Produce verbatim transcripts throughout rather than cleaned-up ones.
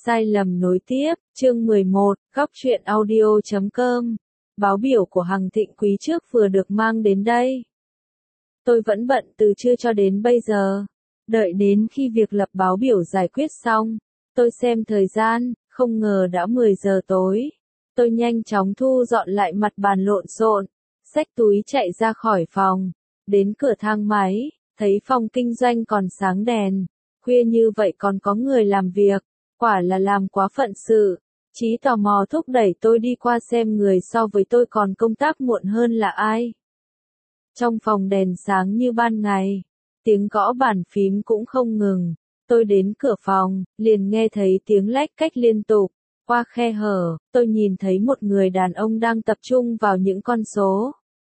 Sai lầm nối tiếp, chương mười một, góc truyện audio chấm com. Báo biểu của Hằng Thịnh quý trước vừa được mang đến đây. Tôi vẫn bận từ trưa cho đến bây giờ. Đợi đến khi việc lập báo biểu giải quyết xong, tôi xem thời gian, không ngờ đã mười giờ tối. Tôi nhanh chóng thu dọn lại mặt bàn lộn xộn, xách túi chạy ra khỏi phòng, đến cửa thang máy, thấy phòng kinh doanh còn sáng đèn, khuya như vậy còn có người làm việc, quả là làm quá phận sự. Chí tò mò thúc đẩy tôi đi qua xem người so với tôi còn công tác muộn hơn là ai. Trong phòng đèn sáng như ban ngày, tiếng gõ bàn phím cũng không ngừng. Tôi đến cửa phòng, liền nghe thấy tiếng lách cách liên tục. Qua khe hở, tôi nhìn thấy một người đàn ông đang tập trung vào những con số.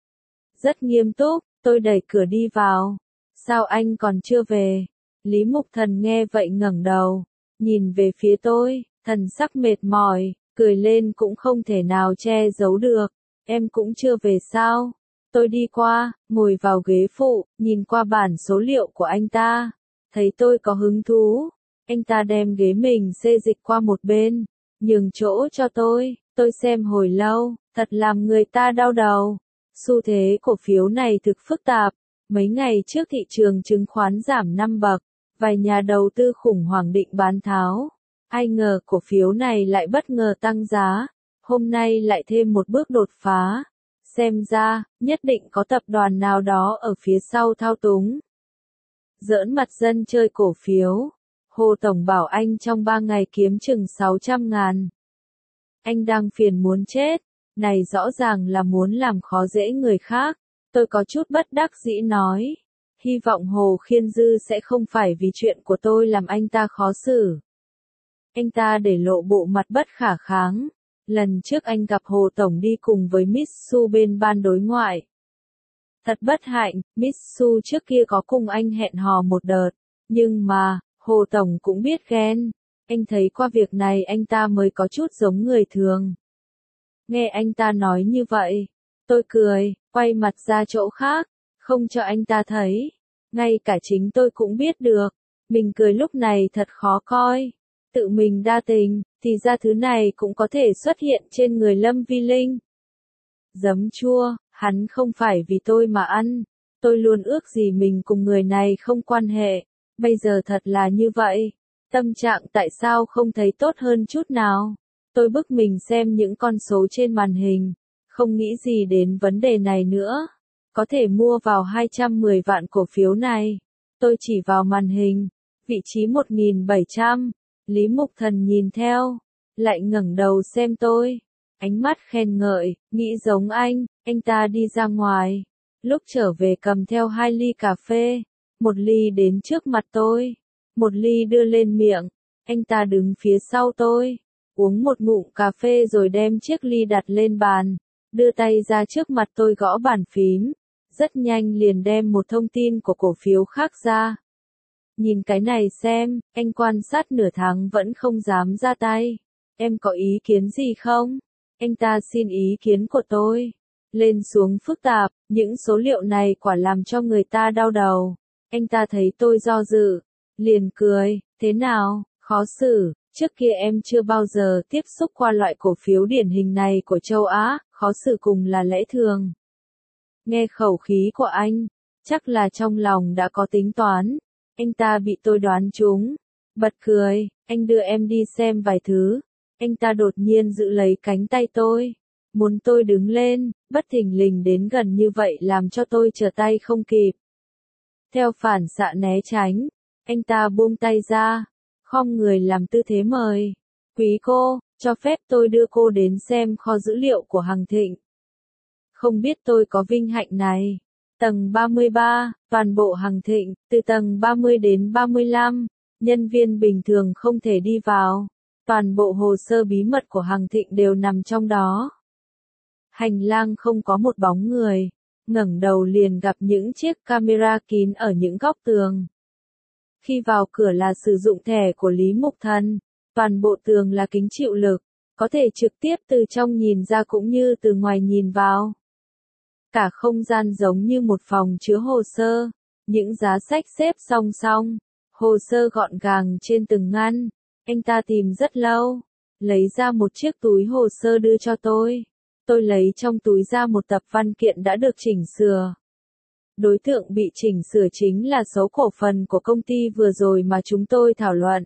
Rất nghiêm túc, tôi đẩy cửa đi vào. Sao anh còn chưa về? Lý Mục Thần nghe vậy ngẩng đầu, nhìn về phía tôi, thần sắc mệt mỏi, cười lên cũng không thể nào che giấu được. Em cũng chưa về sao? Tôi đi qua, ngồi vào ghế phụ, nhìn qua bản số liệu của anh ta. Thấy tôi có hứng thú, anh ta đem ghế mình xê dịch qua một bên, nhường chỗ cho tôi. Tôi xem hồi lâu, thật làm người ta đau đầu. Xu thế cổ phiếu này thực phức tạp. Mấy ngày trước thị trường chứng khoán giảm năm bậc, vài nhà đầu tư khủng hoảng định bán tháo. Ai ngờ cổ phiếu này lại bất ngờ tăng giá, hôm nay lại thêm một bước đột phá. Xem ra, nhất định có tập đoàn nào đó ở phía sau thao túng. Giỡn mặt dân chơi cổ phiếu. Hồ Tổng bảo anh trong ba ngày kiếm chừng sáu trăm ngàn. Anh đang phiền muốn chết, này rõ ràng là muốn làm khó dễ người khác. Tôi có chút bất đắc dĩ nói. Hy vọng Hồ Khiên Dư sẽ không phải vì chuyện của tôi làm anh ta khó xử. Anh ta để lộ bộ mặt bất khả kháng. Lần trước anh gặp Hồ Tổng đi cùng với Miss Su bên ban đối ngoại. Thật bất hạnh, Miss Su trước kia có cùng anh hẹn hò một đợt. Nhưng mà, Hồ Tổng cũng biết ghen. Anh thấy qua việc này anh ta mới có chút giống người thường. Nghe anh ta nói như vậy, tôi cười, quay mặt ra chỗ khác, không cho anh ta thấy. Ngay cả chính tôi cũng biết được, mình cười lúc này thật khó coi. Tự mình đa tình, thì ra thứ này cũng có thể xuất hiện trên người Lâm Vi Linh. Giấm chua, hắn không phải vì tôi mà ăn. Tôi luôn ước gì mình cùng người này không quan hệ. Bây giờ thật là như vậy. Tâm trạng tại sao không thấy tốt hơn chút nào. Tôi bức mình xem những con số trên màn hình. Không nghĩ gì đến vấn đề này nữa. Có thể mua vào hai trăm mười vạn cổ phiếu này. Tôi chỉ vào màn hình. Vị trí một nghìn bảy trăm. Lý Mục Thần nhìn theo. Lại ngẩng đầu xem tôi. Ánh mắt khen ngợi, nghĩ giống anh. Anh ta đi ra ngoài. Lúc trở về cầm theo hai ly cà phê. Một ly đến trước mặt tôi. Một ly đưa lên miệng. Anh ta đứng phía sau tôi. Uống một ngụm cà phê rồi đem chiếc ly đặt lên bàn. Đưa tay ra trước mặt tôi gõ bàn phím. Rất nhanh liền đem một thông tin của cổ phiếu khác ra. Nhìn cái này xem, anh quan sát nửa tháng vẫn không dám ra tay. Em có ý kiến gì không? Anh ta xin ý kiến của tôi. Lên xuống phức tạp, những số liệu này quả làm cho người ta đau đầu. Anh ta thấy tôi do dự, liền cười, thế nào, khó xử, trước kia em chưa bao giờ tiếp xúc qua loại cổ phiếu điển hình này của châu Á, khó xử cùng là lẽ thường. Nghe khẩu khí của anh, chắc là trong lòng đã có tính toán. Anh ta bị tôi đoán trúng. Bật cười, anh đưa em đi xem vài thứ. Anh ta đột nhiên giữ lấy cánh tay tôi. Muốn tôi đứng lên, bất thình lình đến gần như vậy làm cho tôi trở tay không kịp. Theo phản xạ né tránh, anh ta buông tay ra, khom người làm tư thế mời. Quý cô, cho phép tôi đưa cô đến xem kho dữ liệu của Hằng Thịnh. Không biết tôi có vinh hạnh này. Tầng ba mươi ba, toàn bộ Hằng Thịnh, từ tầng ba mươi đến ba mươi lăm, nhân viên bình thường không thể đi vào. Toàn bộ hồ sơ bí mật của Hằng Thịnh đều nằm trong đó. Hành lang không có một bóng người, ngẩng đầu liền gặp những chiếc camera kín ở những góc tường. Khi vào cửa là sử dụng thẻ của Lý Mục Thần, toàn bộ tường là kính chịu lực, có thể trực tiếp từ trong nhìn ra cũng như từ ngoài nhìn vào. Cả không gian giống như một phòng chứa hồ sơ, những giá sách xếp song song, hồ sơ gọn gàng trên từng ngăn. Anh ta tìm rất lâu, lấy ra một chiếc túi hồ sơ đưa cho tôi. Tôi lấy trong túi ra một tập văn kiện đã được chỉnh sửa. Đối tượng bị chỉnh sửa chính là số cổ phần của công ty vừa rồi mà chúng tôi thảo luận.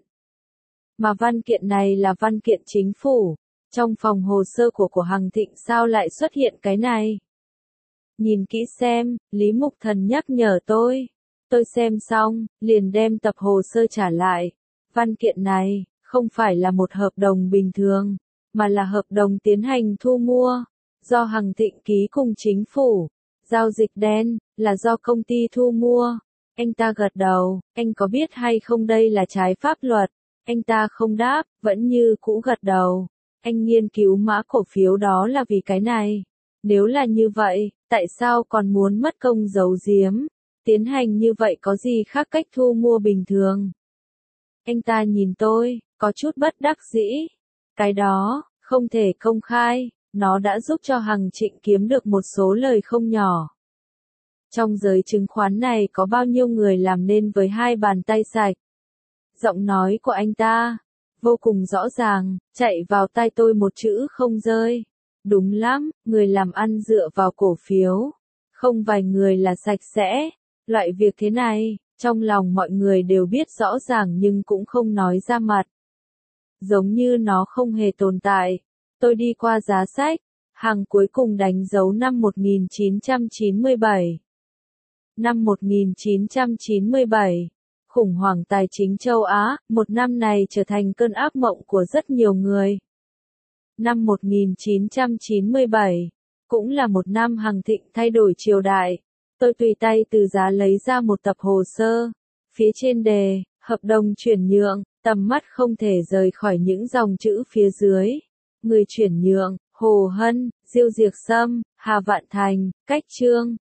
Mà văn kiện này là văn kiện chính phủ. Trong phòng hồ sơ của của Hằng Thịnh sao lại xuất hiện cái này? Nhìn kỹ xem, Lý Mục Thần nhắc nhở tôi. Tôi xem xong, liền đem tập hồ sơ trả lại. Văn kiện này, không phải là một hợp đồng bình thường, mà là hợp đồng tiến hành thu mua, do Hằng Thịnh ký cùng chính phủ. Giao dịch đen, là do công ty thu mua. Anh ta gật đầu, anh có biết hay không đây là trái pháp luật? Anh ta không đáp, vẫn như cũ gật đầu. Anh nghiên cứu mã cổ phiếu đó là vì cái này. Nếu là như vậy, tại sao còn muốn mất công giấu giếm? Tiến hành như vậy có gì khác cách thu mua bình thường? Anh ta nhìn tôi, có chút bất đắc dĩ. Cái đó, không thể công khai, nó đã giúp cho Hằng Trịnh kiếm được một số lời không nhỏ. Trong giới chứng khoán này có bao nhiêu người làm nên với hai bàn tay sạch? Giọng nói của anh ta, vô cùng rõ ràng, chạy vào tai tôi một chữ không rơi. Đúng lắm, người làm ăn dựa vào cổ phiếu. Không vài người là sạch sẽ. Loại việc thế này, trong lòng mọi người đều biết rõ ràng nhưng cũng không nói ra mặt. Giống như nó không hề tồn tại. Tôi đi qua giá sách, Hằng cuối cùng đánh dấu năm một nghìn chín trăm chín mươi bảy. Năm một nghìn chín trăm chín mươi bảy, khủng hoảng tài chính châu Á, một năm này trở thành cơn ác mộng của rất nhiều người. Năm một nghìn chín trăm chín mươi bảy, cũng là một năm Hằng Thịnh thay đổi triều đại. Tôi tùy tay từ giá lấy ra một tập hồ sơ. Phía trên đề, hợp đồng chuyển nhượng, tầm mắt không thể rời khỏi những dòng chữ phía dưới. Người chuyển nhượng, Hồ Hân, Diêu Diệc Sâm, Hà Vạn Thành, Cách Trương.